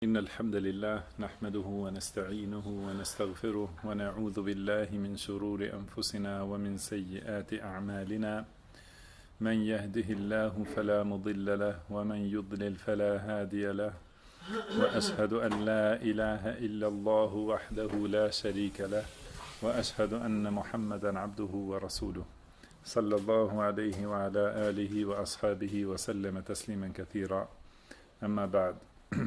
إن الحمد لله نحمده ونستعينه ونستغفره ونعوذ بالله من شرور أنفسنا ومن سيئات أعمالنا من يهده الله فلا مضل له ومن يضلل فلا هادي له وأشهد أن لا إله إلا الله وحده لا شريك له وأشهد أن محمدا عبده ورسوله صلى الله عليه وعلى آله وأصحابه وسلم تسليما كثيرا أما بعد.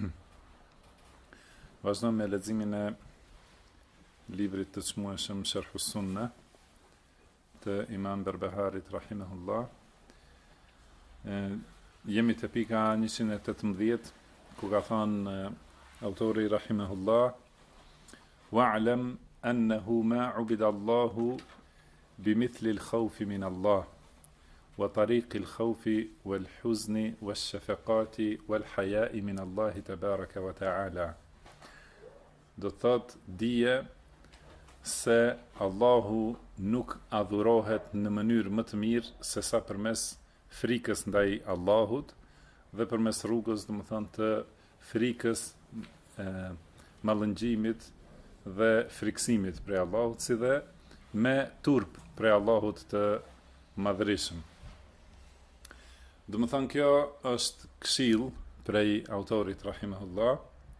Vazhdojmë me leximin e librit të çmueshëm Sharh Sunna të Imam Berbeharit rahimahullah. Jemi te pika 118 ku ka thënë autori rahimahullah: "Wa'lam annahu ma 'ubida Allahu bimithli al-khawfi min Allah wa tariqi al-khawfi wal-huzni wash-shafaqati wal-haya'i min Allah tabaraka wa ta'ala." Do të thot dije se Allahu nuk adhurohet në mënyrë më të mirë se sa përmes frikës ndaj Allahut dhe përmes rrugës, do të thonë, të frikës, mallëngjimit dhe friksimit prej Allahut, si dhe me turp prej Allahut të madhërisëm. Do të thonë, kjo është këshill prej autorit rahimahullah,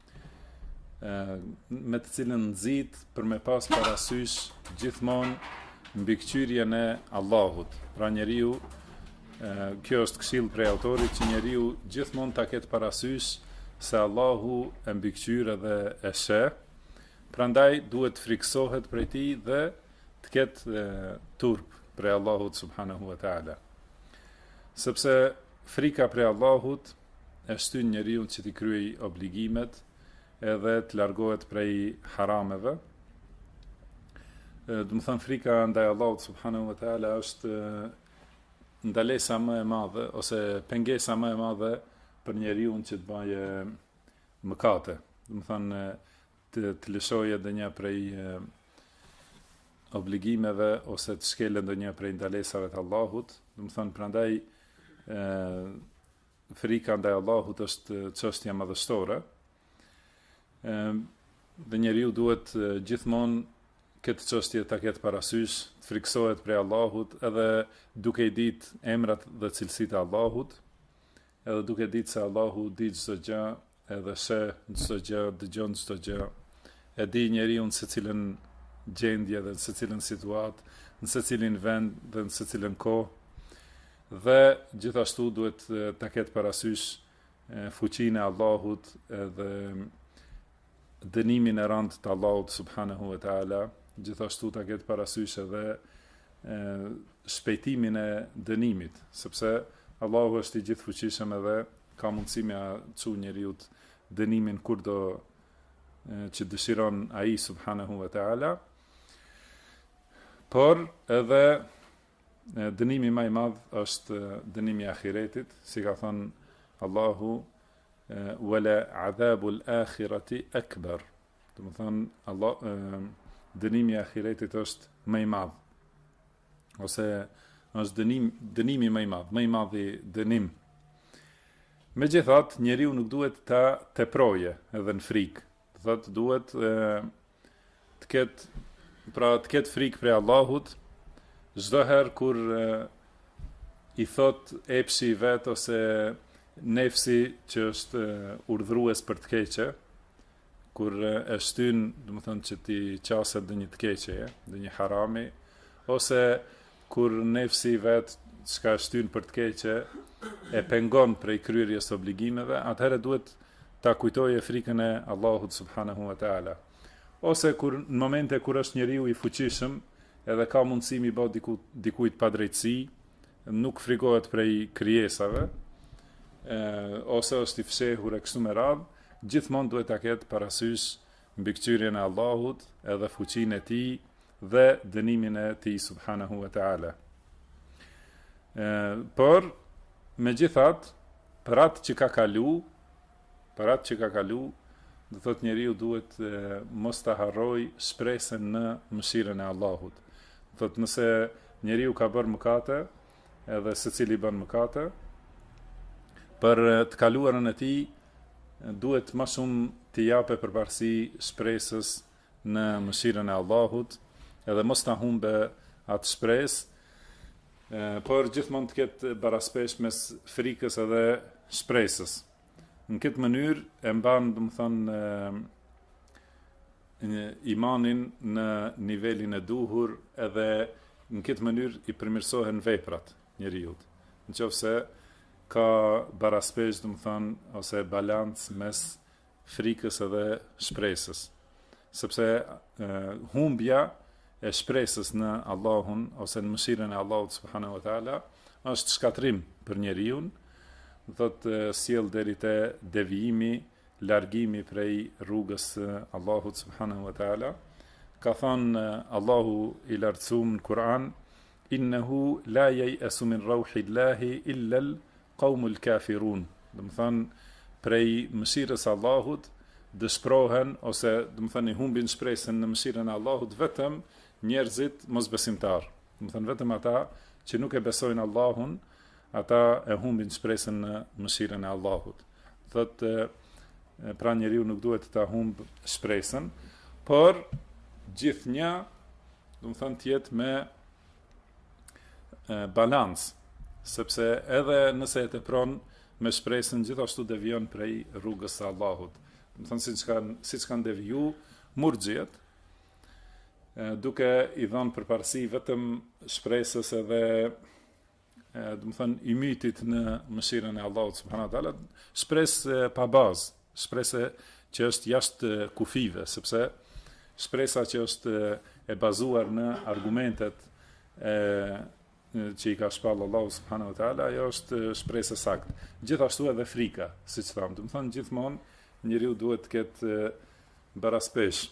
me të cilën nxit për me pas parasysh gjithmonë mbikëqyrjen e Allahut. Pra njeriu, kjo është këshill prej autorit, që njeriu gjithmonë ta ketë parasysh se Allahu e mbikëqyr dhe e sheh. Prandaj duhet friksohet prej tij dhe të ketë turp prej Allahut subhanahu wa taala. Sepse frika prej Allahut e shtyn njeriu që t'i kryej obligimet edhe të largohet prej harameve. Do të thënë, frika ndaj Allahut subhanahu wa taala është ndalesa më e madhe ose pengesa më e madhe për njeriu që të bëjë mëkate. Do të thënë, të lëshojë ndonjë prej obligimeve ose të shkelë ndonjë prej ndalesave të Allahut. Do të thënë, prandaj frika ndaj Allahut është çështje madhështore. Dhe njeriu duhet gjithmonë këtë çështje ta ketë parasysh, të friksohet prej Allahut, edhe duke i ditë emrat dhe cilësitë e Allahut, edhe duke ditë se Allahu di çdo gjë, edhe sheh çdo gjë, dëgjon çdo gjë, e di njeriu në secilën gjendje dhe në secilën situatë, në secilin vend dhe në secilën kohë, dhe gjithashtu duhet ta ketë parasysh fuqinë e Allahut edhe dënimin e rëndë të Allahut subhanahu wa taala, gjithashtu ta ketë parasysh edhe shpejtimin e dënimit, sepse Allahu është i gjithfuqishëm edhe ka mundësi me çu njeriu dënimin kurdo që dëshiron ai subhanahu wa taala. Por edhe dënimi më i madh është dënimi i ahiretit, si ka thënë Allahu: "Wala adhabul akhirati akbar." Do të thonë, dënimi i ahiretit është më i madh, ose është dënimi më i madh, më i madhi dënim. Megjithatë, njeriu nuk duhet ta teproje edhe në frikë. Do thotë, duhet të ketë frikë prej Allahut çdo herë kur i thot epshi i vet ose nefsi që është urdhrues për të keqe, kur e shtyn, do të thonë, që ti qaset dhe një të keqeje, dhe një harami, ose kur nefsi vet çka shtyn për të keqe e pengon prej kryerjes obligimeve, atëherë duhet ta kujtojë frikën e Allahut subhanahu wa taala. Ose kur në momente kur është njeriu i fuqishëm edhe ka mundësi mi bë dikujt pa drejtësi, nuk frikohet prej krijesave, ose është i fshehur e kështu me radhë, gjithmonë duhet ta ketë parasysh mbikëqyrjen e Allahut, edhe fuqinë e tij dhe dënimin e tij subhanahu wa taala. Por megjithatë, për atë që ka kalu, do thotë njeriu duhet mos ta harroj shpresën në mëshirën e Allahut. Do thotë, nëse njeriu ka bërë mëkate, edhe secili bën mëkate, për të kaluarën e tij duhet më shumë t'i jape përparësi shpresës në mëshirën e Allahut, edhe mos ta humbe atë shpresë, por gjithmonë të ketë baraspesh mes frikës edhe shpresës. Në këtë mënyrë e mban, domethënë, imanin në nivelin e duhur, edhe në këtë mënyrë i përmirësohen veprat njeriut. Nëse ka baraspesh, domethënë, ose balans mes frikës edhe shpresës. Sepse humbja e shpresës në Allahun ose në mëshirën e Allahut subhanahu wa taala është shkatrim për njeriu, do thotë sjell deri te devijimi, largimi prej rrugës së Allahut subhanahu wa taala. Ka thënë Allahu i lartësuar në Kur'an: "Innehu la ya'asu min rauhillahi illa al-qaumul kafirun." Do të thonë prej mëshirës së Allahut dëshpërohen ose do të thënë i humbin shpresën në mëshirën e Allahut vetëm njerëzit mosbesimtar. Do të thënë vetëm ata që nuk e besojnë Allahun, ata e humbin shpresën në mëshirën e Allahut. Thotë pra njeriu nuk duhet ta humb shpresën, por gjithnjë do të thënë të jetë me balans, sepse edhe nëse e tepron me shpresën, gjithashtu devijon prej rrugës së Allahut. Do të thënë siç kanë deviju murxhiet, duke i dhënë përparësi vetëm shpresës edhe do të thënë i mytit në mëshirën e Allahut subhanahu wa taala, shpresë pa bazë, shpresë që është jashtë kufive, sepse shpresa që është e bazuar në argumentet që i ka shpallë Allahu subhanahu wa taala, ajo është shpresë e saktë. Gjithashtu edhe frika, siç thamë, do të thënë gjithmonë njeriu duhet të ketë baraspesh.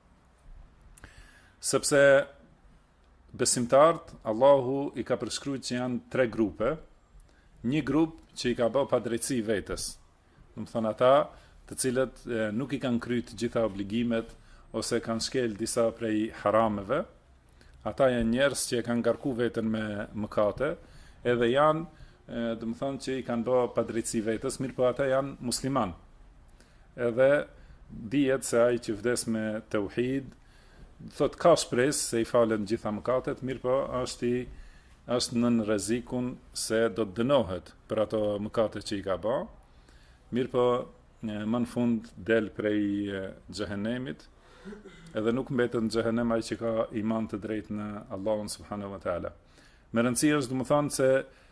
Sepse besimtarët, Allahu i ka përshkruajtur që janë 3 grupe. Një grup që i ka bërë padrejtësi vetes. Do të thonë ata të cilët nuk i kanë kryer të gjitha obligimet ose kanë shkel disa prej harameve. Ata janë njerëz që e kanë ngarku veten me mëkate, edhe janë, do të thonë që i kanë bërë padrejtësi vetes, mirë po ata janë musliman. Edhe dihet se ai që vdes me tauhid, thot ka shpresë se i falen gjitha mëkatet, mirë po është nën rrezikun se do të dënohet për ato mëkate që i ka bërë. Mirë po më në fund del prej xhehenemit, edhe nuk mbetet në xhehenem ai që ka iman të drejtë në Allahun subhanahu wa taala. Me rëndësi është domethënë se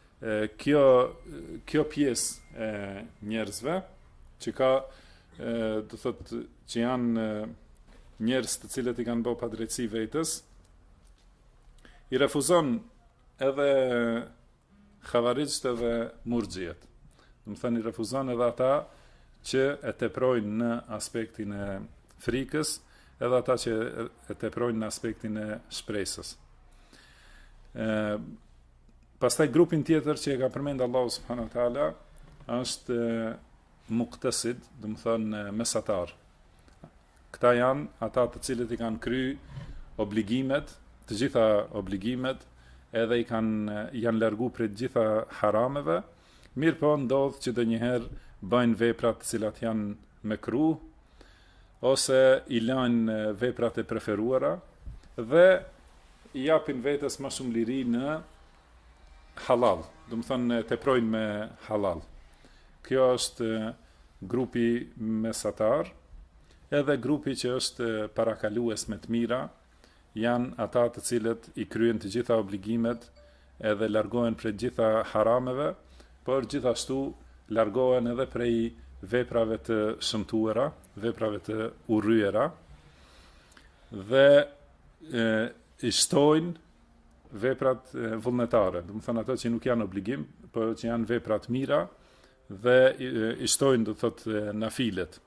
kjo pjesë e njerëzve që ka do thotë që janë njerëz të cilët i kanë bërë padrejtësi vetes, i refuzon edhe xhavarixht edhe murxhiet. Do të thënë i refuzon edhe ata që e teprojnë në aspektin e frikës, edhe ata që e teprojnë në aspektin e shpresës. Pastaj grupin tjetër që e ka përmend Allahu subhanahu wa taala është muqtasid, do të thënë mesatar. Këta janë ata të cilët i kanë kry obligimet, të gjitha obligimet, edhe janë largu prej të gjitha harameve, mirë po ndodh që ndonjëherë bëjnë veprat të cilat janë mekruh, ose i lajnë veprat e preferuara, dhe i japin vetes më shumë liri në halal, do të thonë teprojnë me halal. Kjo është grupi mesatar. Edhe grupi që është parakalues me të mira, janë ata të cilët i kryen të gjitha obligimet edhe largohen prej gjitha harameve, por gjithashtu largohen edhe prej veprave të shëmtuara, veprave të urryera, dhe i shtojnë veprat vullnetare, do të thonë ato që nuk janë obligim, por që janë veprat mira, dhe i shtojnë, do të thotë, nafilet.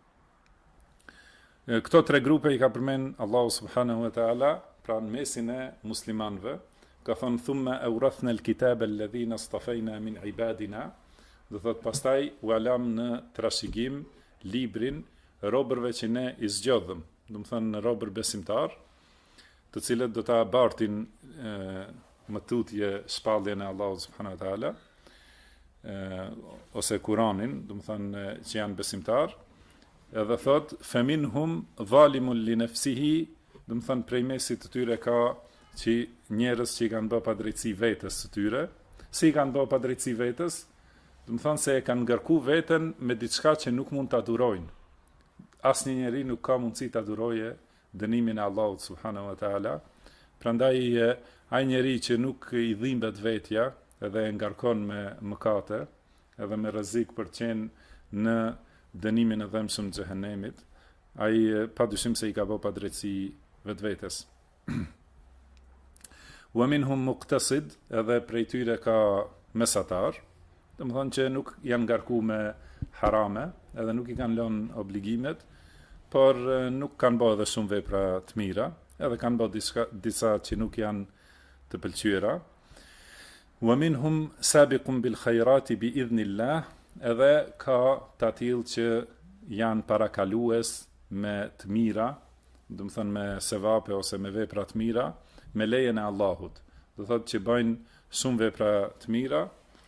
Këto 3 grupe i ka përmend Allahu subhanahu wa taala pra në mesin e muslimanëve, ka thonë thumma awrathna al-kitaba alladhina istafayna min ibadina, do thot pastaj u alam në trashëgim librin robërve që ne i zgjodhëm, do të thonë robër besimtar, të cilët do ta bartin më tutje shpalljen e Allahut subhanahu wa taala, ose Kur'anin, do të thonë që janë besimtar. edhe thot faminhum zalimun li nafsihi, do të thënë prej mesit të tyre ka që njerëz që i kanë bë padrejtësi vetes së tyre. Si i kanë bë padrejtësi vetes? Do të thënë se e kanë ngarku veten me diçka që nuk mund ta durojnë. Asnjë njeri nuk ka mundësi ta durojë dënimin e Allahut subhanahu wa taala. Prandaj ai njeri që nuk i dhimbet vetja edhe e ngarkon me mëkate, edhe me rrezik për të qenë në dënimin e dhëmshëm të xhehenemit, ai padyshim se i ka bë padrejtësi vetvetes. Wa minhum muqtasid, edhe prej tyre ka mesatar, do të thonë që nuk janë ngarku me harame, edhe nuk i kanë lënë obligimet, por nuk kanë bërë edhe shumë vepra të mira, edhe kanë bërë disa që nuk janë të pëlqyera. Wa minhum sabiqun bil khairati bi idhnillah, edhe ka të tillë që janë parakalues me të mira, do të thonë me sevape ose me vepra të mira, me lejen e Allahut. Do thotë që bëjnë shumë vepra të mira,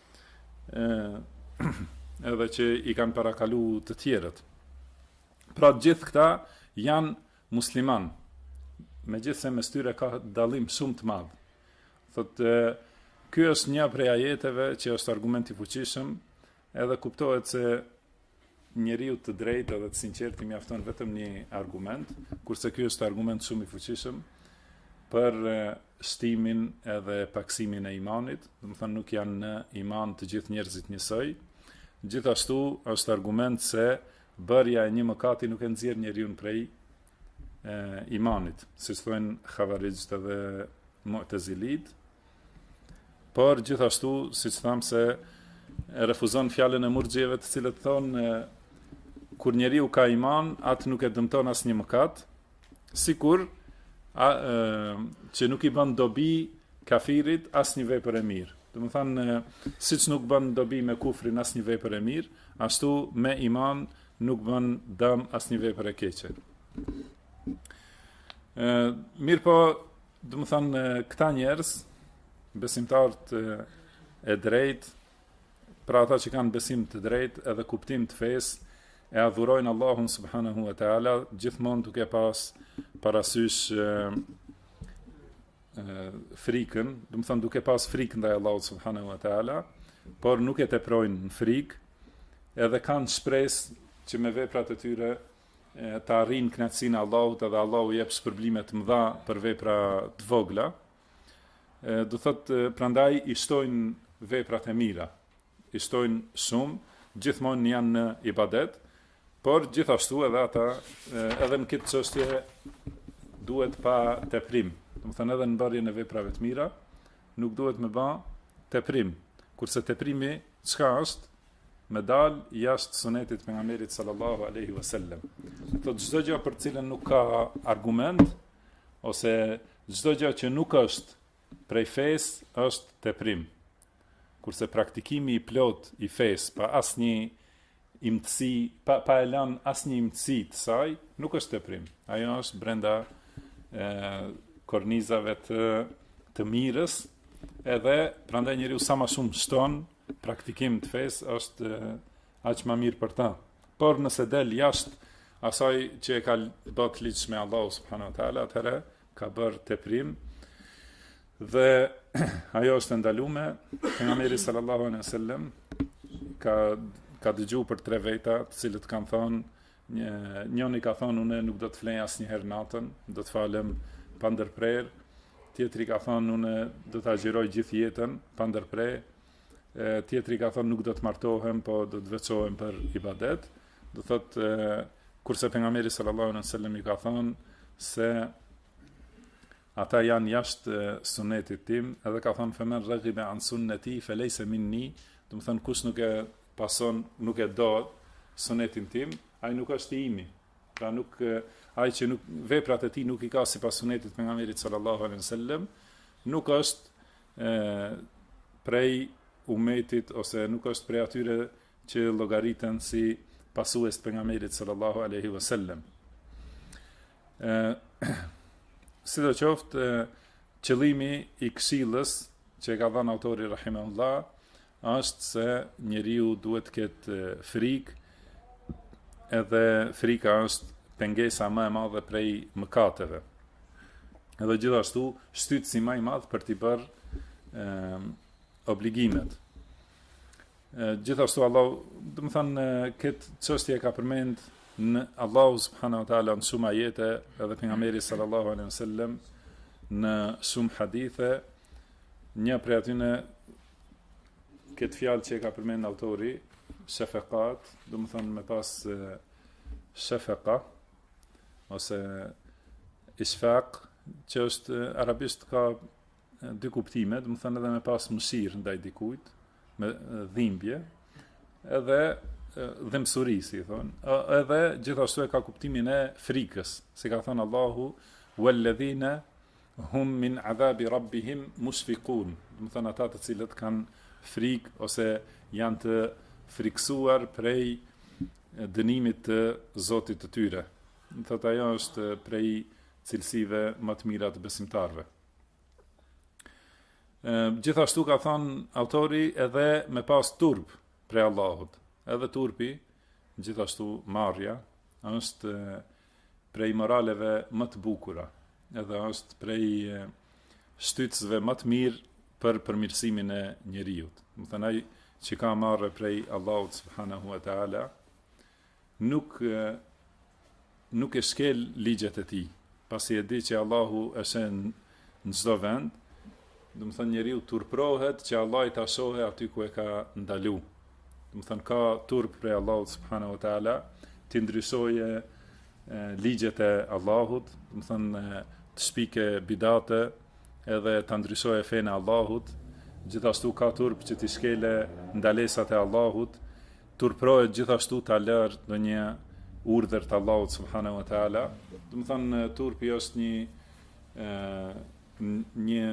edhe që i kanë parakalu të tjerët. Pra gjithë këta janë musliman, megjithse mes tyre ka dallim shumë të madh. Thotë ky është një prej ajeteve që është argument i fuqishëm, edhe kuptohet se njeriu të drejtë edhe të sinqert i mjafton vetëm një argument, kurse ky është argument shumë i fuqishëm për shtimin edhe paksimin e imanit, do të thënë nuk janë në iman të gjithë njerëzit njësoj. Gjithashtu është argument se bërja e një mëkati nuk e nxjerr njeriu prej imanit, siç thonë Xavarizët edhe Mu'tazilit. Por gjithashtu, siç tham se refuzon fjalën e murxhjeve të cilët thonë kur njeriu ka iman, atë nuk e dëmton asnjë mëkat, sikur që nuk i bën dobi kafirit asnjë vepër e mirë. Do të thonë siç nuk bën dobi me kufrin asnjë vepër e mirë, ashtu me iman nuk bën dëm asnjë vepër e keqe. Mirë po, do të thonë këta njerëz, besimtarët e drejtë, pra ata që kanë besim të drejtë edhe kuptim të fesë, e adhurojnë Allahun subhanahu wa taala, gjithmonë duke pas parasysh frikën, do të thonë duke pas frikën ndaj Allahut subhanahu wa taala, por nuk e teprojnë në frikë, edhe kanë shpresë që me veprat e tyre të arrijnë kënaqësinë e Allahut, edhe Allahu jep shpërblime të mëdha për vepra të vogla. Do thotë prandaj i shtojnë veprat e mira, i shtojnë shumë, gjithmonë janë në ibadet, por gjithashtu edhe ata, edhe në këtë çështje duhet pa teprim. Do të thënë edhe në bërjen e veprave të mira, nuk duhet me bë teprim. Kurse teprimi çka është? Me dal jashtë sunetit pejgamberit sallallahu alaihi wasallam. Thotë çdo gjë për cilën nuk ka argument, ose çdo gjë që nuk është prej fesë është teprim. Kurse praktikimi i plot i fesë pa asnjë imtësi, pa e lënë asnjë imtësi të saj, nuk është teprim. Ajo është brenda kornizave të mirës, edhe prandaj njeriu sa më shumë shton praktikim të fesë është aq më mirë për ta. Por nëse del jashtë asaj që e ka bërë ligjshëm me Allahu subhanahu wa taala, atëherë ka bërë teprim. Dhe ajo është ndaluar. Pejgamberi sallallahu alaihi wasallam ka dëgjuar për 3 veta, të cilët kanë thonë, njëri ka thonë unë nuk do të flej asnjëherë natën, do të falem pa ndërprerje. Tjetri ka thonë unë do të agjiroj gjithë jetën pa ndërprerje. Tjetri ka thonë nuk do të martohem, po do të veçohem për ibadet. Do thotë kurse pejgamberi sallallahu alaihi wasallam i ka thonë se ata janë jashtë sunetit tim, edhe ka thonë femen raghiba an sunnati falaysa minni, do të thonë kush nuk e pason, nuk e do sunetin tim, ai nuk është i imi. Pra nuk ai që nuk veprat e tij nuk i ka sipas sunetit pejgamberit sallallahu alaihi wasallam, nuk është prej umetit ose nuk është prej atyre që llogariten si pasues të pejgamberit sallallahu alaihi wasallam. Sidoqoftë, qëllimi i këshillës që ka dhënë autori rahimahullah është se njeriu duhet të ketë frikë edhe frika është pengesa më e madhe prej mëkateve. Edhe gjithashtu shtytësi më i madh për t'i bërë obligimet. Gjithashtu Allah, do të thënë, këtë çështje ka përmend në Allahu subhanahu wa taala në shumë ajete, edhe pejgamberi sallallahu alaihi wasallam në shumë hadithe. Një prej atyne këtë fjalë që e ka përmend autori, shafaqat, do të thënë me pas shafaqa ose ishfaq, që është arabisht ka dy kuptime, do të thënë edhe me pas mëshirë ndaj dikujt, me dhimbje, edhe dhemsuri, si thonë, edhe gjithashtu e ka kuptimin e frikës, si ka thënë Allahu, walladhina hum min adhabi rabbihim mushfiqun, do të thënë ata të cilët kanë frikë ose janë të friksuar prej dënimit të Zotit të tyre. Do thotë ajo është prej cilësive më të mira të besimtarëve. Gjithashtu ka thënë autori edhe me pas turp prej Allahut. Edhe turpi, gjithashtu marrja, është prej moraleve më të bukura. Edhe është prej shtytësve më të mirë për përmirësimin e njeriut. Më thënë ai që ka marrë prej Allahut subhanahu wa taala, nuk e shkel ligjet e tij, pasi e di që Allahu është në çdo vend. Do të thënë njeriu turprohet që Allah i ta shohë aty ku e ka ndalu. Do të thënë ka turp prej Allahut subhanahu wa taala, të ndryshojë ligjet e Allahut, do të thënë të shpike bidate, edhe të ndryshojë fenë e Allahut. Gjithashtu ka turp që të shkele ndalesat e Allahut, turprohet gjithashtu ta lërë ndonjë urdhër të Allahut subhanahu wa taala. Do të thënë turpi është një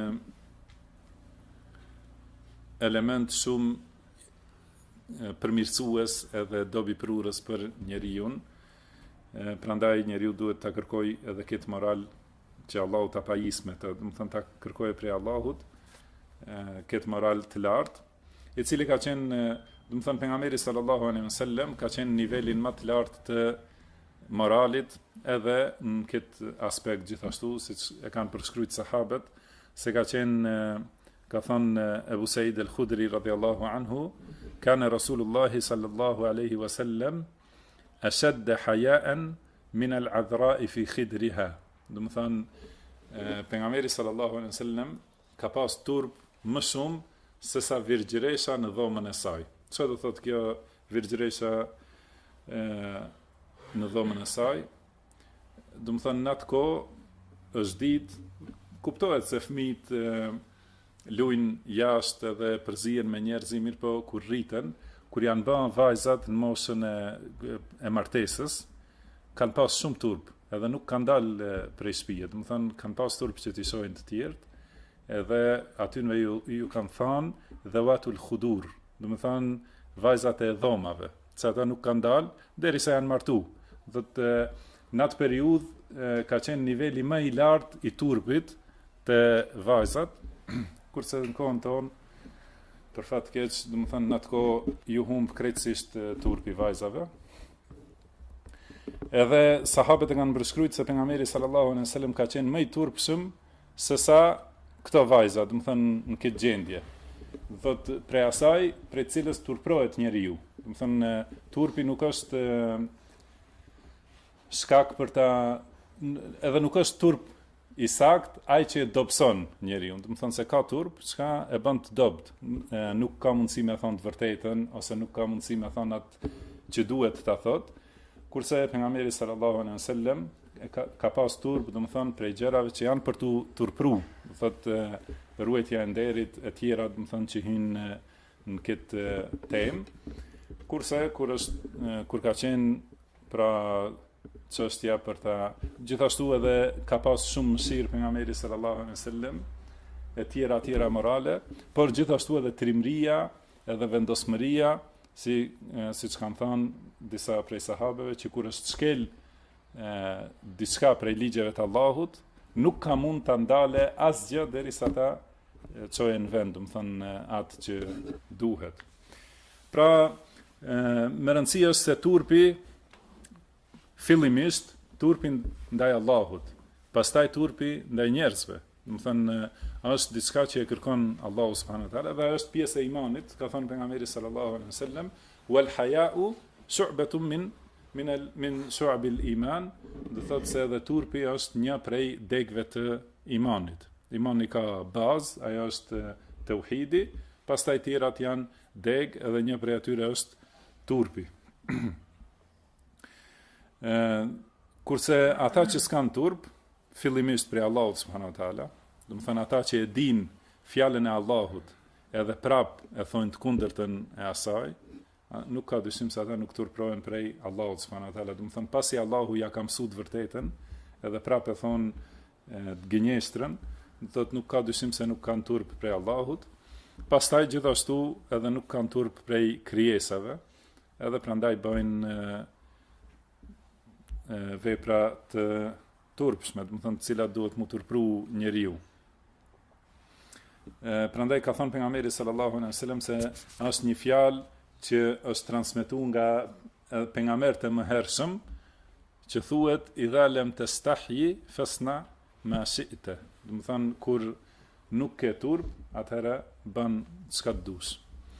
element shumë përmirësues edhe dobipërurës për njeriu. Prandaj njeriu duhet ta kërkojë edhe këtë moral që Allahu ta pajisme, do të thënë ta kërkojë prej Allahut këtë moral të lartë, i cili ka qenë, do të thënë pejgamberi sallallahu alaihi wasallam ka qenë nivelin më të lartë të moralit edhe në këtë aspekt gjithashtu, siç e kanë përshkruajtur sahabët, se ka qenë ka thënë Ebu Said al-Khudri radhiyallahu anhu, kana Rasulullah sallallahu alaihi wasallam ashadda haya'an min al-'adhra'i fi khidriha. Do të thënë pejgamberi sallallahu alaihi wasallam ka pas turp më shumë se sa virgjëresha në dhomën e saj. Çfarë do thotë kjo virgjëresha në dhomën e saj? Do të thënë në atë kohë është ditë, kuptohet se fëmijët luajnë jashtë edhe përzihen me njerëz, mirë po kur rriten, kur janë bën vajzat në moshën e martesës, kanë pas shumë turp, edhe nuk kanë dalë prej shtëpie. Do të thënë kanë pas turp që t'i shohin të tjerët, edhe atyne ju kanë thënë dhawatul khudur, do të thënë vajzat e dhomave, që ata nuk kanë dalë derisa janë martu. Do të në atë periudhë ka qenë niveli më i lartë i turpit të vajzat, kurse në kohën tonë, për fat keq, do të thënë në atë kohë ju humb krejtësisht turpi vajzave. Edhe sahabët e kanë përshkruajtur se pejgamberi sallallahu alaihi wasallam ka qenë më i turpshëm se sa këto vajza, do të thënë në këtë gjendje. Thotë prej asaj, prej cilës turprohet njeriu. Do të thënë turpi nuk është shkak për ta, edhe nuk është turp i sakt ai që dobson njeriu. Do të thënë se ka turp, çka e bën të dobt. Nuk ka mundësi me thonë të vërtetën, ose nuk ka mundësi me thonë atë që duhet ta thotë. Kurse pejgamberi sallallahu alaihi wasallam ka pas turp, do të thënë prej gjërave që janë për tu turpru. Do thotë ruajtja e nderit e tjera, do të thënë që hyjnë në këtë temë. Kurse kur ka qenë pra çështja për ta, gjithashtu edhe ka pas shumë mëshirë pejgamberi sallallahu alaihi wasallam, e tjera morale, por gjithashtu edhe trimëria, edhe vendosmëria, siç kanë thënë disa prej sahabeve, që kur është shkel diçka prej ligjeve të Allahut, nuk ka mund ta ndale asgjë derisa ta çojë në vend, do të thënë atë që duhet. Pra, me rëndësi është se turpi fillimisht turpin ndaj Allahut, pastaj turpi ndaj njerëzve. Do të thënë është diçka që e kërkon Allahu subhanahu wa taala dhe është pjesë e imanit, ka thënë pejgamberi sallallahu alaihi wasallam, wal haya'u shu'batun min shu'abil iman, do thotë se edhe turpi është një prej degëve të imanit. Imani ka bazë, ajo është tauhidi, pastaj tjerat janë degë, edhe një prej atyre është turpi. Kurse ata që s'kan turp, fillimisht prej Allahut subhanahu wa taala, do të thënë ata që e din fjalën e Allahut, edhe prap e thonë të kundërtën e asaj, nuk ka dyshim se ata nuk turprohen prej Allahut subhanahu wa taala. Do të thënë pasi Allahu ja ka mësuar të vërtetën, edhe prap e thonë të gënjeshtrën, do thotë nuk ka dyshim se nuk kanë turp prej Allahut. Pastaj gjithashtu edhe nuk kanë turp prej krijesave, edhe prandaj bëjnë vepra të turpshme, do të thënë të cilat duhet mu turpru njeriu. Prandaj ka thënë pejgamberi sallallahu alaihi wasallam se është një fjalë që është transmetuar nga pejgamberët e mëhershëm, që thuhet idha lam tastahyi fasna ma shi'ta. Do të thënë kur nuk ke turp, atëherë bën çka të dush.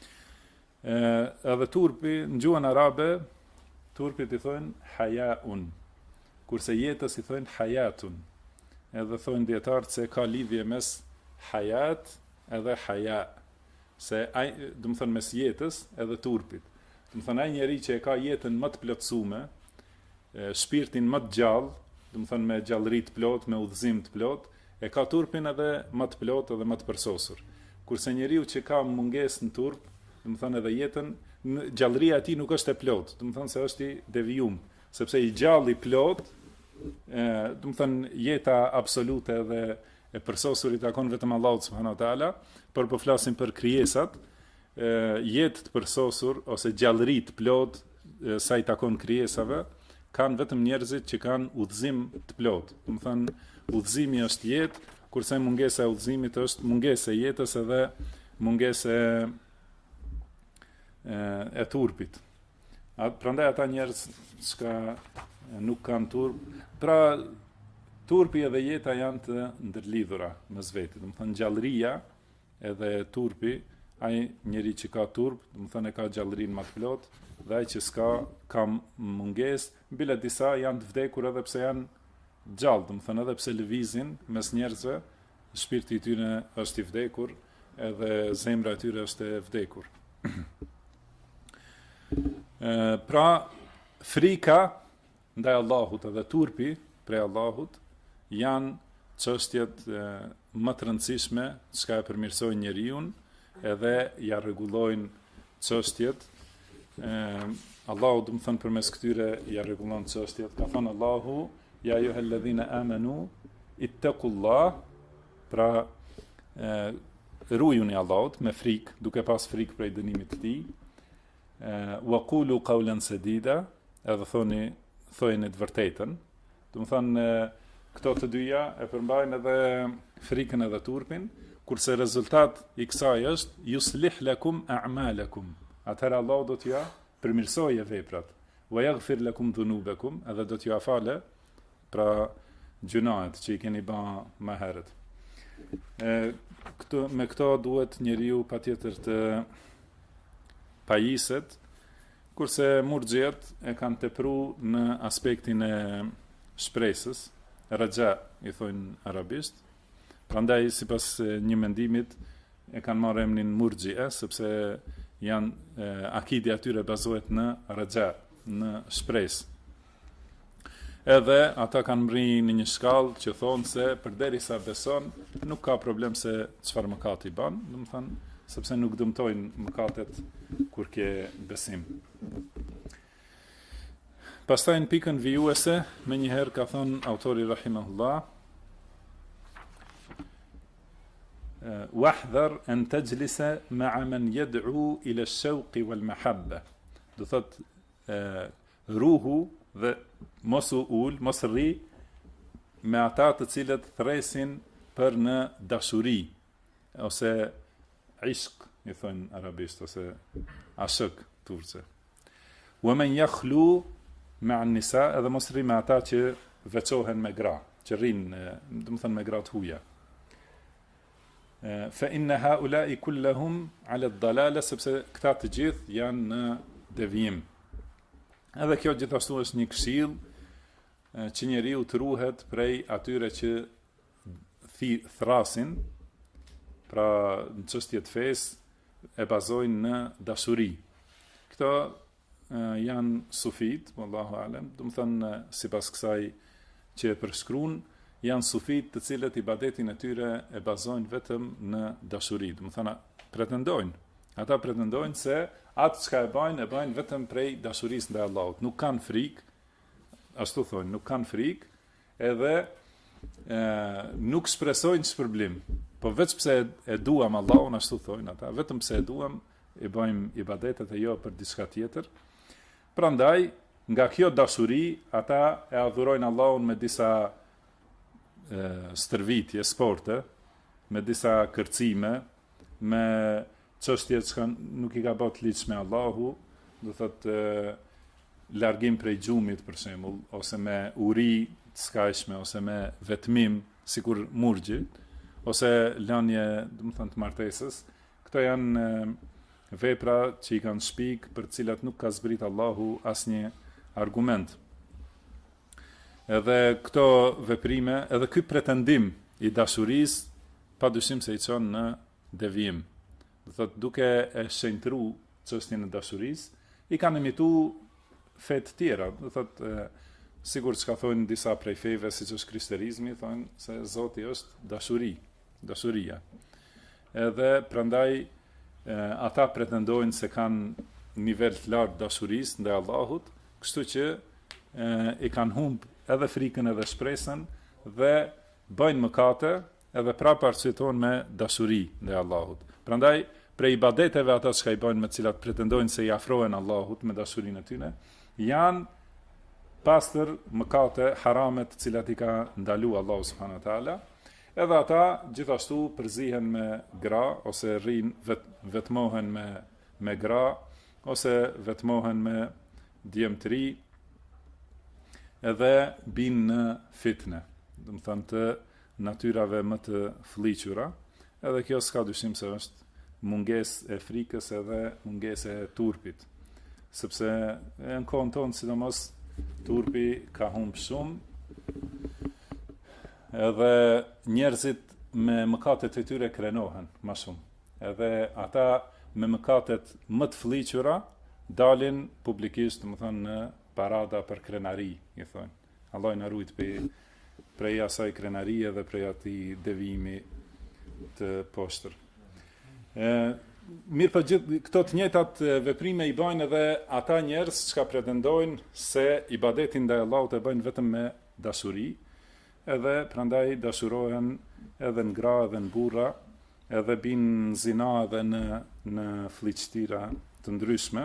Edhe turpi në gjuhën arabe, turpit i thonë hayaun, kurse jetës i thonë hayatun. Edhe thonë dietarët se ka lidhje mes hayat edhe haya, se ai, do të thënë mes jetës edhe turpit. Do të thënë ai njeri që e ka jetën më të plotësuar, shpirtin më të gjallë, do të thënë me gjallëri të plot, me udhëzim të plot, e ka turpin edhe më të plot edhe më të përsosur. Kurse njeriu që ka mungesë në turp, do të thënë edhe jetën, gjallëria e tij nuk është e plot, do të thënë se është i devijum, sepse i gjallë i plot, do të thënë jeta absolute dhe e përsosurit takon vetëm Allahut subhanahu wa taala, por po flasim për krijesat, jetë të përsosur ose gjallëri të plot sa i takon krijesave, kanë vetëm njerëzit që kanë udhëzim të plot. Do të thënë udhëzimi është jetë, kurse mungesa e udhëzimit është mungesë e jetës edhe mungesë e turpit. Prandaj ata njerëz që nuk kanë turp, pra turpi edhe jeta janë të ndërlidhura mes vetit. Do të thënë gjallëria edhe turpi, ai njeri që ka turp, do të thënë e ka gjallërinë më të plot, dhe ai që s'ka ka mungesë, mbile disa janë të vdekur edhe pse janë gjallë, do të thënë edhe pse lëvizin mes njerëzve, shpirti i tyre është i vdekur, edhe zemra e tyre është e vdekur. Pra frika ndaj Allahut edhe turpi prej Allahut janë çështjet më të rëndësishme që e përmirësojnë njeriu edhe ja rregullojnë çështjet. Allahu do të thënë përmes këtyre ja rregullon çështjet. Ka thënë Allahu ya ayyuhalladhina amanu ittaqullah, pra rujuni Allahut me frikë, duke pas frikë prej dënimit të tij. Wa qulu qawlan sadida, edhe thoni të vërtetën. Do të thënë këto të dyja e përmbajnë edhe frikën edhe turpin, kurse rezultat i kësaj është yuslih lakum a'malakum. Atëherë Allah do t'ja përmirësojë veprat. Wa yaghfir lakum dhunubakum, edhe do t'ju afale pra gjunahet që i keni bërë më herët. Me këto duhet njeriu patjetër të pajiset, kurse murxhiet e kanë tepruar në aspektin e shpresës, raja i thonë arabisht. Prandaj sipas një mendimit e kanë marrë emrin murxhie, sepse janë akidi atyre bazohet në raja, në shpresë. Edhe ata kanë mri në një shkallë që thonë se përderisa beson, nuk ka problem se çfarë mëkati bën, do të thënë, sepse nuk dëmtojnë mëkatet kur ke besim. Pastaj në pikën vijuese, me njëherë ka thonë autori rahimahullah, wahdhar an tajlisa ma'a man yad'u ila ash-shawq wal mahabba. Do thot ruhu dhe mos u ul, mos rri me ata të cilët thresin për në dashuri ose ishq, i thonë arabisht, ose ashëk turce. Wa man yakhlu me an-nisa, edhe mos rri me ata që veçohen me gra, që rrinë, do të thënë me gra të huaja. Fa inna haula'i kulluhum 'ala ad-dalala, sepse këta të gjithë janë në devijim. Edhe kjo gjithashtu është një këshill që njeriu të ruhet prej atyre që thrasin, pra në çështje të fesë e bazojnë në dashuri. Këto janë sufit, wallahu alem, do të thënë sipas kësaj që e përshkruan, janë sufit të cilët ibadetin e tyre e bazojnë vetëm në dashuri. Do të thënë pretendojnë. Ata pretendojnë se atë çka e bëjnë vetëm prej dashurisë ndaj Allahut. Nuk kanë frikë, ashtu thonë, nuk kanë frikë, edhe nuk shpresojnë shpërblim. Po veç pse e duam Allahun, ashtu thonë ata, vetëm pse e duam, i bëjmë ibadetet e jo për diçka tjetër. Prandaj, nga kjo dashuri, ata e adhurojnë Allahun me disa stërvitje, sporte, me disa kërcime, me çështje që nuk i ka bërë të ligjshme Allahu, do thotë largim prej xhumit për shembull, ose me uri të skajshme, ose me vetmim, sikur murgji, ose lënje, do të thënë të martesës. Këto janë vepra që i kanë shpik për të cilat nuk ka zbrit Allahu asnjë argument. Edhe këto veprime, edhe ky pretendim i dashurisë, padyshim se i çon në devijim. Do thotë duke e shenjtru çështjen e dashurisë, i kanë imituar fe të tjera. Do thotë sigur çka thonë disa prej feve, siç është krishterizmi, thonë se Zoti është dashuri, dashuria. Edhe prandaj ata pretendojnë se kanë nivel të lartë dashurisë ndaj Allahut, kështu që i kanë humb edhe frikën edhe shpresën dhe bëjnë mëkate edhe prapë arsyetohen me dashuri ndaj Allahut. Prandaj prej ibadeteve ata që i bëjnë me të cilat pretendojnë se i afrohen Allahut me dashurinë e tyre, janë pastër mëkate harame të cilat i ka ndaluar Allahu subhanahu wa taala. Edhe ata gjithashtu përzihen me gra, ose vetmohen me gra, ose vetmohen me djemtëri, edhe binë në fitne, do të thënë të natyrave më të fllihura, edhe kjo s'ka dyshim se është mungesë e frikës edhe mungesë e turpit, sepse në kohën tonë sidomos turpi ka humbë shumë, edhe njerëzit me mëkatet e tyre krenohen më shumë. Edhe ata me mëkatet më të fllihura dalin publikisht, do të thënë në parada për krenari, i thonë. Allah na ruaj prej asaj krenarie dhe prej atij devijimi të poshtër. Mirë po gjithë këto të njëjtat veprime i bëjnë edhe ata njerëz që pretendojnë se ibadetin ndaj Allahut e bëjnë vetëm me dashuri, edhe prandaj dashurohen edhe në gra edhe në burra, edhe binë në zina edhe në fliqtira të ndryshme.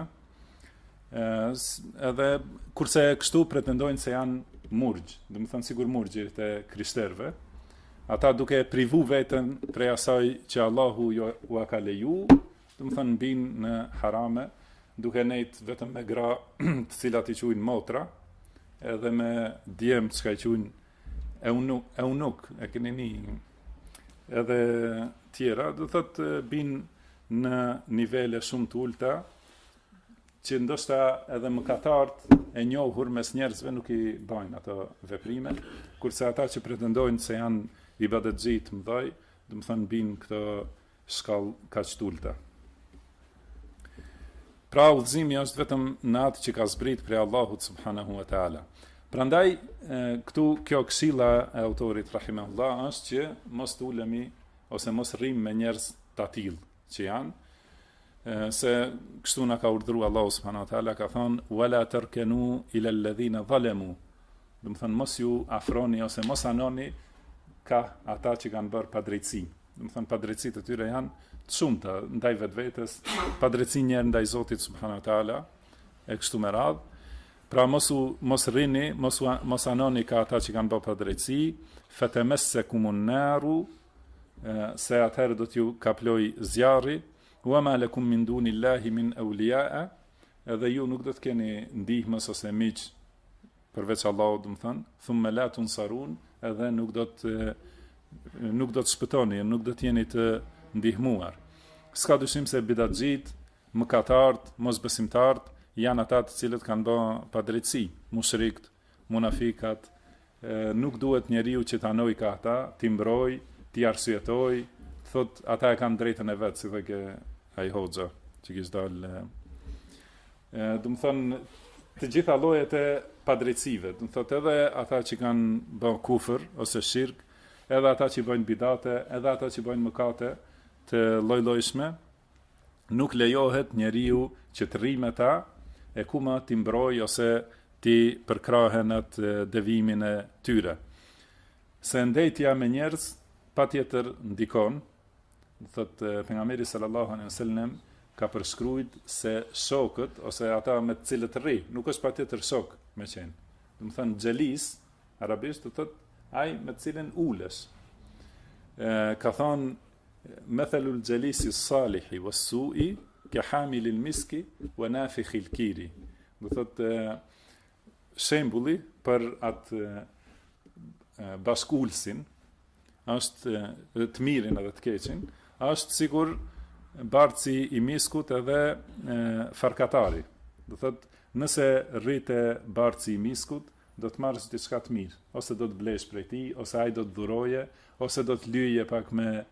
Edhe kurse kështu pretendojnë se janë murgj, do të thënë sigur murgji të krishterëve, ata duke privu veten prej asaj që Allahu u ka leju, do të thënë binë në harame, duke nejtë vetëm me gra të cilat i quajnë motra, edhe me djem që i quajnë eunuk, e keni një, edhe tjera, do thotë binë në nivele shumë të ulta, që ndoshta edhe mëkatarët e njohur mes njerëzve nuk i bajnë ato veprime, kurse ata që pretendojnë se janë ibadetxhi të mëdhej, do të thënë binë këto shkallë kaq të ulta. Pra udhëzimi është vetëm në atë që ka zbrit prej Allahut subhanahu wa taala. Prandaj këtu kjo këshilla e autorit rahimahullah është që mos ulemi ose mos rrim me njerëz të tillë që janë, se kështu na ka urdhëruar Allahu subhanahu wa taala, ka thonë wala tarkanu ila alladhina zalamu, do të thonë mos ju afroni ose mos anoni ka ata që kanë bërë padrejtësi. Do të thonë padrejtësitë e tyre janë të shumta ndaj vetvetes, padrejtësi njerë ndaj Zotit subhanahu wa taala, e kështu me radhë. Pra mos rrini, mos anoni ka ata që kanë bërë padrejtësi, fatamessekumun naru, se atëherë do t'ju kaploj zjarri, wa ma lakum min dunillahi min awliya, edhe ju nuk do të keni ndihmës ose miq përveç Allahut, do të thënë, thumma la tunsarun, edhe nuk do të shpëtoni, nuk do të jeni të ndihmuar. S'ka dyshim se bidatxhit, mëkatarët, mosbesimtarët janë ata të cilët kanë bërë padrejtësi, mushrikët, munafikat. Nuk duhet njeriu që ta anoj ka ata, t'i mbroj, t'i arsyetoj, thot ata e kanë drejtën e vet, si thëke ai hoxha që kishte dalë. Do të thonë të gjitha llojet e padrejtësive, do të thotë edhe ata që kanë bën kufër ose shirk, edhe ata që bëjnë bidate, edhe ata që bëjnë mëkate të lloj-llojshme, nuk lejohet njeriu që të rrijë me ta e kuma t'i mbroj ose ti përkrahen atë devimin e tyre. Se ndejtja me njerëz patjetër ndikon, thotë pejgamberi sallallahu alaihi wasallam ka përshkruajt se shokët ose ata me të cilët rri, nuk është patjetër shok me qenë. Do të thënë xhelis, arabisht do thotë ai me të cilin ulesh. Ka thonë mathalul xhelisi s-salihi was-su'i ka hamilil miski wa nafikhil kiri. Do thotë shembulli për atë bashkulsin është të mirin edhe të keqin, është sikur barci i miskut edhe farkatari. Do thotë nëse rrite barci i miskut, do të marrësh diçka të mirë, ose do të blesh prej tij, ose ai do të dhuroje, ose do të lyje pak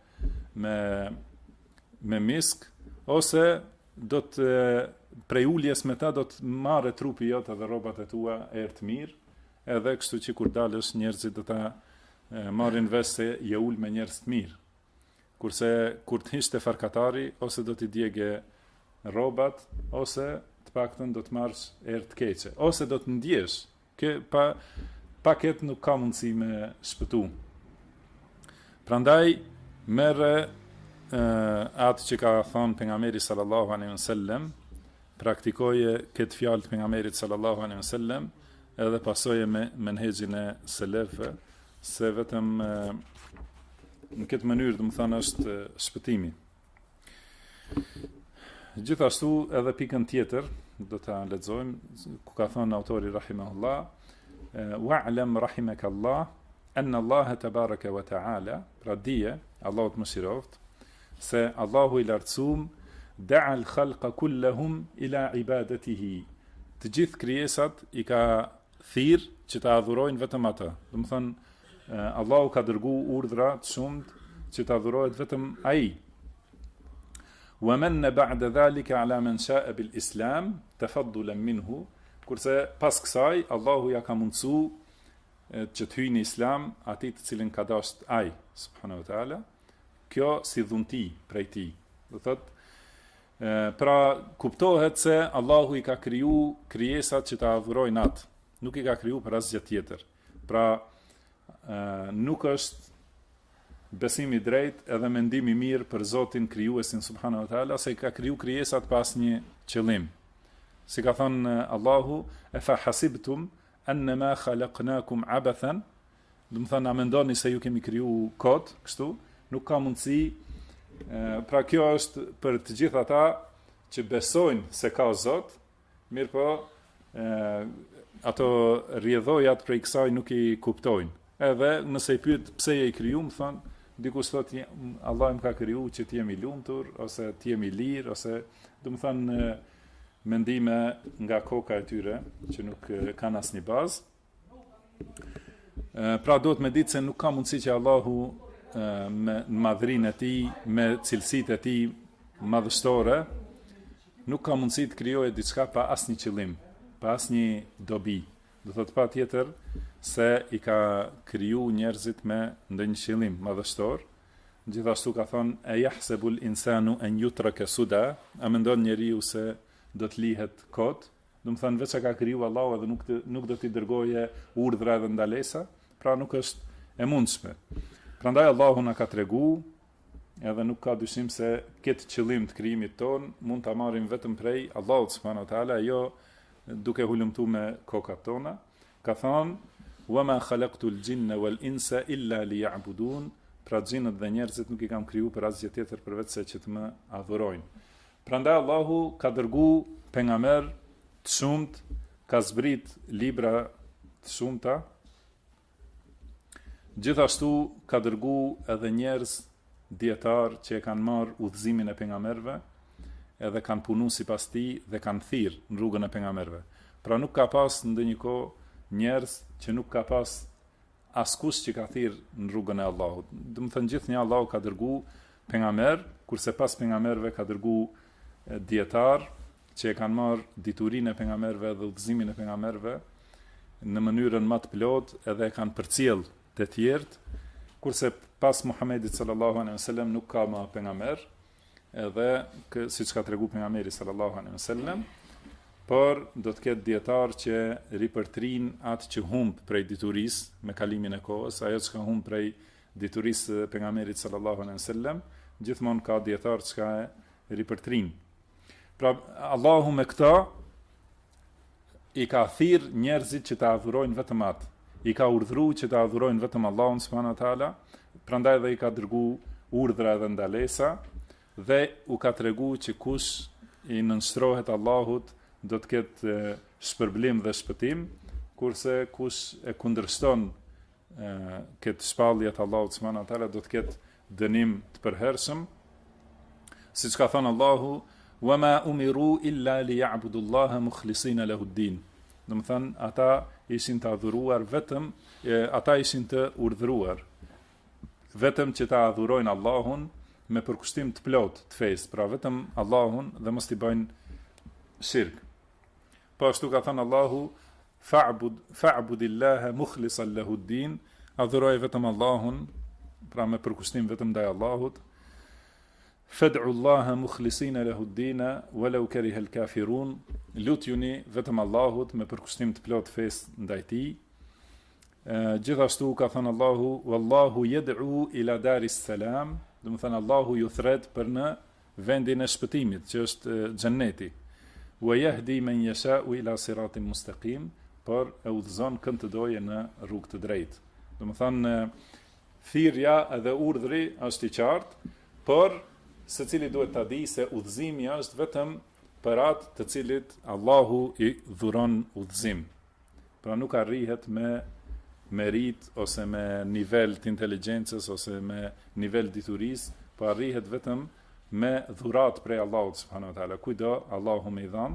me misk, ose do të prej uljes me ta do të marrë trupi jot edhe rrobat e tua erë të mirë, edhe kështu që kur dalësh njerëzit do ta marrin vesh se je ul me njerëz të mirë. Kurse kur të hishte farkatari, ose do t'i djegë rrobat, ose të paktën do të marrësh erë të keqe, ose do të ndjesh. Pa ketë nuk ka mundësi me shpëtu. Prandaj merre atë që ka thonë pejgamberi sallallahu alaihi wasallam, praktikoje këtë fjalë të pejgamberit sallallahu alaihi wasallam, edhe pasoje me menhexhin e selefëve, se vetëm në këtë mënyrë do të thonë është shpëtimi. Gjithashtu edhe pikën tjetër do ta lexojmë ku ka thënë autori rahimahullah, wa'lam rahimakallah anna Allah tabaraka wa ta'ala, pra dije Allahu të mëshiroft, se Allahu i lartësuam da'a al-khalqa kullahum ila ibadatihi. Të gjithë krijesat i ka thirr që ta adhurojnë vetëm atë. Do të thonë Allahu ka dërguar urdhra të shumtë që ta adhurohet vetëm ai. Wa man ba'da dhalika ala man sha'a bil islam tafaddulan minhu, kurse pas kësaj Allahu ja ka mundsu që të hyjë në islam atij të cilin ka dashur ai subhanahu wa taala, kjo si dhunti prej tij. Do thotë pra kuptohet se Allahu i ka kriju krijesat që ta adhurojnë atë, nuk i ka kriju për asgjë tjetër. Pra nuk është besimi drejt edhe mendimi mirë për Zotin krijuesin subhanahu wa taala se i ka kriju krijesat pas një qëllim. Si ka thënë Allahu, e fa hasibtum annama khalaqnakum abathan, do të thonë a mendoni se ju kemi kriju kot, kështu, nuk ka mundësi. Pra kjo është për të gjithë ata që besojnë se ka Zot, mirë po ato rrjedhojat prej kësaj nuk i kuptojnë. Edhe nëse i pyet pse je i kriju, më thonë, dikush thotë Allah më ka kriju që të jemi lumtur ose të jemi lirë, ose do të thonë mendime nga koka e tyre që nuk kanë asnjë bazë. Pra duhet me ditë se nuk ka mundësi që Allahu me madhrinë e tij, me cilësitë e tij madhështore, nuk ka mundësi të krijojë diçka pa asnjë qëllim, pa asnjë dobi. Do thotë pa tjetër se i ka kriju njerëzit me ndonjë qëllim madhështor. Gjithashtu ka thonë e yahsabul insanu an yutraka suda, a mendon njeriu se do të lihet kot? Do të thonë veç ka kriju Allahu edhe nuk do t'i dërgoje urdhra dhe ndalesa, pra nuk është e mundshme. Prandaj Allahu na ka tregu, edhe nuk ka dyshim se këtë qëllim të krijimit ton mund ta marrim vetëm prej Allahut subhanahu wa taala, jo duke hulumtuar me kokat tona. Ka thonë wama khalaqtul jinna wal insa illa liya'budun, pra xhinët dhe njerëzit nuk i kam kriju për asgjë tjetër përveç se që të më adhurojnë. Prandaj Allahu ka dërguar pejgamber të shumt, ka zbrit libra të shumta. Gjithashtu ka dërgu edhe njerëz dietar që e kanë marrë udhëzimin e pejgamberëve, edhe kanë punu sipas tij dhe kanë thirrë në rrugën e pejgamberëve. Pra nuk ka pas ndonjë kohë njerëz që nuk ka pas askush që ka thirrë në rrugën e Allahut. Do të thënë gjithnjë Allahu ka dërgu pejgamber, kurse pas pejgamberëve ka dërgu dietar që e kanë marrë diturinë e pejgamberëve dhe udhëzimin e pejgamberëve në mënyrën më të plotë edhe e kanë përcjell të tjerët, kurse pas Muhamedit sallallahu alaihi wasallam nuk ka më pejgamber, edhe siç ka treguar pejgamberi sallallahu alaihi wasallam, por do të ketë dietar që ripërtrin atë që humb prej diturisë me kalimin e kohës, ajo që ka humb prej diturisë pejgamberit sallallahu alaihi wasallam, gjithmonë ka dietar që e ripërtrin. Pra Allahu me këta i ka thirr njerëzit që ta adhurojnë vetëm atë. I ka urdhëruar që ta adhurojnë vetëm Allahun subhanahu wa taala, prandaj dhe i ka dërgu urdhra dhe ndalesa dhe u ka treguar që kush i nënshtrohet Allahut do të ketë shpërblim dhe shpëtim, kurse kush e kundërshton këtë shpallje të Allahut subhanahu wa taala do të ketë dënim të përhershëm. Siç ka thënë Allahu, "Wa ma umiru illa liya'budullaha mukhlisina lahu ad-din." Do të thënë ata ishin të adhuruar vetëm, ata ishin të urdhëruar vetëm që ta adhurojnë Allahun me përkushtim të plot të fesë, pra vetëm Allahun dhe mos t'i bëjnë shirk. Po ashtu ka thënë Allahu, fa'budillaha mukhlisan lahu ad-din, adhuroj vetëm Allahun, pra me përkushtim vetëm ndaj Allahut. Fad'u Allaha mukhlisina lahu ad-din walau kariha al-kafirun, lutjuni vetëm Allahut me përkushtim të plot fesë ndaj tij. Gjithashtu ka thënë Allahu, wallahu yad'u ila daris salam, do të thënë Allahu ju thret për në vendin e shpëtimit, që është xheneti. Wa yahdi man yasha'u ila siratin mustaqim, por e udhëzon kënd të doje në rrugë të drejtë. Do të thënë thirrja edhe urdhri është i qartë, por secili duhet ta di se udhëzimi është vetëm për atë të cilit Allahu i dhuron udhëzim. Pra nuk arrihet me merit ose me nivel të inteligjencës ose me nivel diturisë, po arrihet vetëm me dhurat prej Allahut subhanahu wa taala. Kujdo Allahu më i dhan.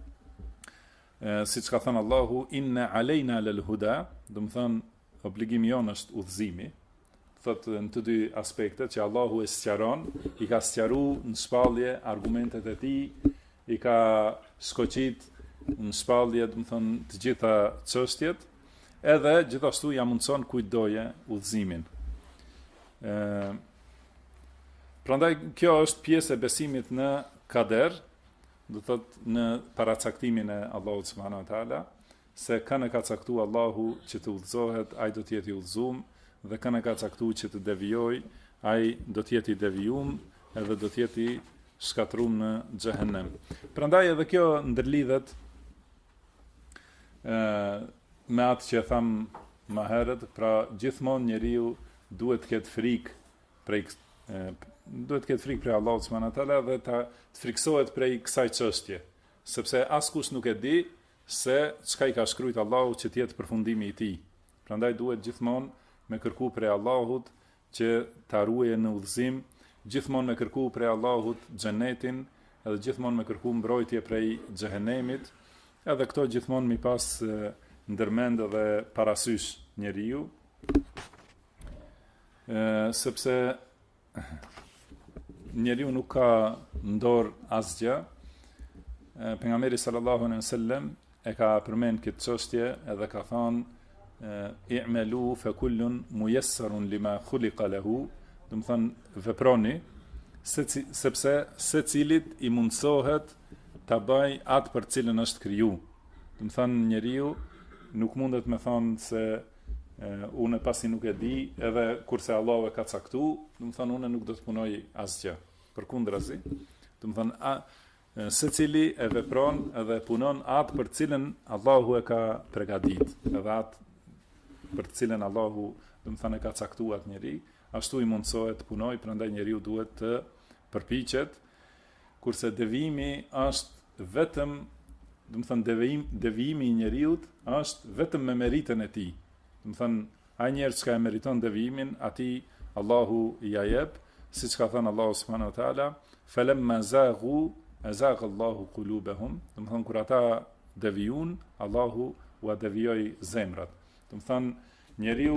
Siç ka thënë Allahu, inna alejna lal huda, do të thënë obligimi jon është udhëzimi. Thotë në të dy aspektet që Allahu e sqaron, i ka sqaruar në shpallje argumentet e tij, i ka skoqit në shpallje, do të thënë të gjitha çështjet, edhe gjithashtu ja mundson kujtdoje udhëzimin. Prandaj kjo është pjesë e besimit në kader, do të thotë në paracaktimin e Allahut subhanahu wa taala, se kanë ka caktuar Allahu që të udhëzohet, ai do të jetë i udhëzuar, dhe kanë ka caktuar që të devijoj, ai do të jetë i devijuar, edhe do të jetë i shkatruar në xhehenem. Prandaj edhe kjo ndërlidhet me atë që tham më herët, pra gjithmonë njeriu duhet të ketë frikë prej Allahut subhanahu wa taala dhe të friksohet prej kësaj çështje, sepse askush nuk e di se çka i ka shkruajtur Allahu që të jetë përfundimi i tij. Prandaj duhet gjithmonë me kërku prej Allahut që ta ruajë në udhëzim, gjithmonë me kërku prej Allahut xhenetin, edhe gjithmonë me kërku mbrojtje prej xhehenemit, edhe këto gjithmonë mi pas ndërmend dhe parasysh njeriu, sepse njeriu nuk ka ndor asgjë. Pejgamberi sallallahu alaihi wasallam e ka përmend këtë çështje edhe ka thënë i'malu fa kullun muyassarun lima khuliqa lahu, do të thënë veproni sepse secilit i mundsohet ta bëj atë për cilën është kriju. Do të thënë njeriu nuk mundet me thonë se unë pasi nuk e di, edhe kurse Allahu e ka caktuar, do të thënë unë nuk do të punoj asgjë. Përkundrazi, do të thënë secili e vepron edhe punon atë për cilën Allahu e ka përgatitur, edhe atë për cilën Allahu, do të thënë, e ka caktuar atë njeri, ashtu i mundsohet të punoj, prandaj njeriu duhet të përpiqet, kurse devijimi është vetëm do të thënë devijimi i njeriut është vetëm me meritën e tij. Do të thënë ai njerëz që e meriton devijimin, atij Allahu i ja jep, siç ka thënë Allahu subhanahu wa taala, falamma zaghu azagha Allahu qulubahum. Do të thënë kur ata devijun, Allahu u devijoi zemrat. Do të thënë njeriu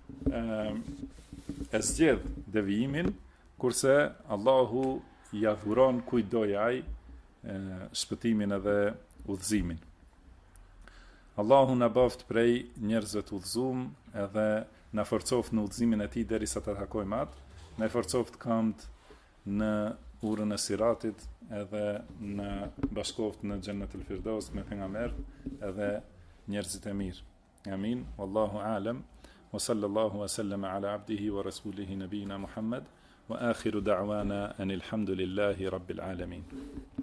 e zgjedh devijimin, kurse Allahu ja dhuron kujt dojë ai shpëtimin edhe udhëzimin. Allahu na bëft prej njerëzve të udhëzuar edhe na forcoft në udhëzimin e tij derisa të takojmë atë, na forcoft këmbët në urën e siratit edhe në bashkoft në xhennetul firdaus me pejgambert edhe njerëzit e mirë. Amin. Wallahu a'lam. Wa sallallahu wa sallama ala abdihi wa rasulihi nabina Muhammad wa akhiru da'wana anil hamdulillahi rabbil alamin.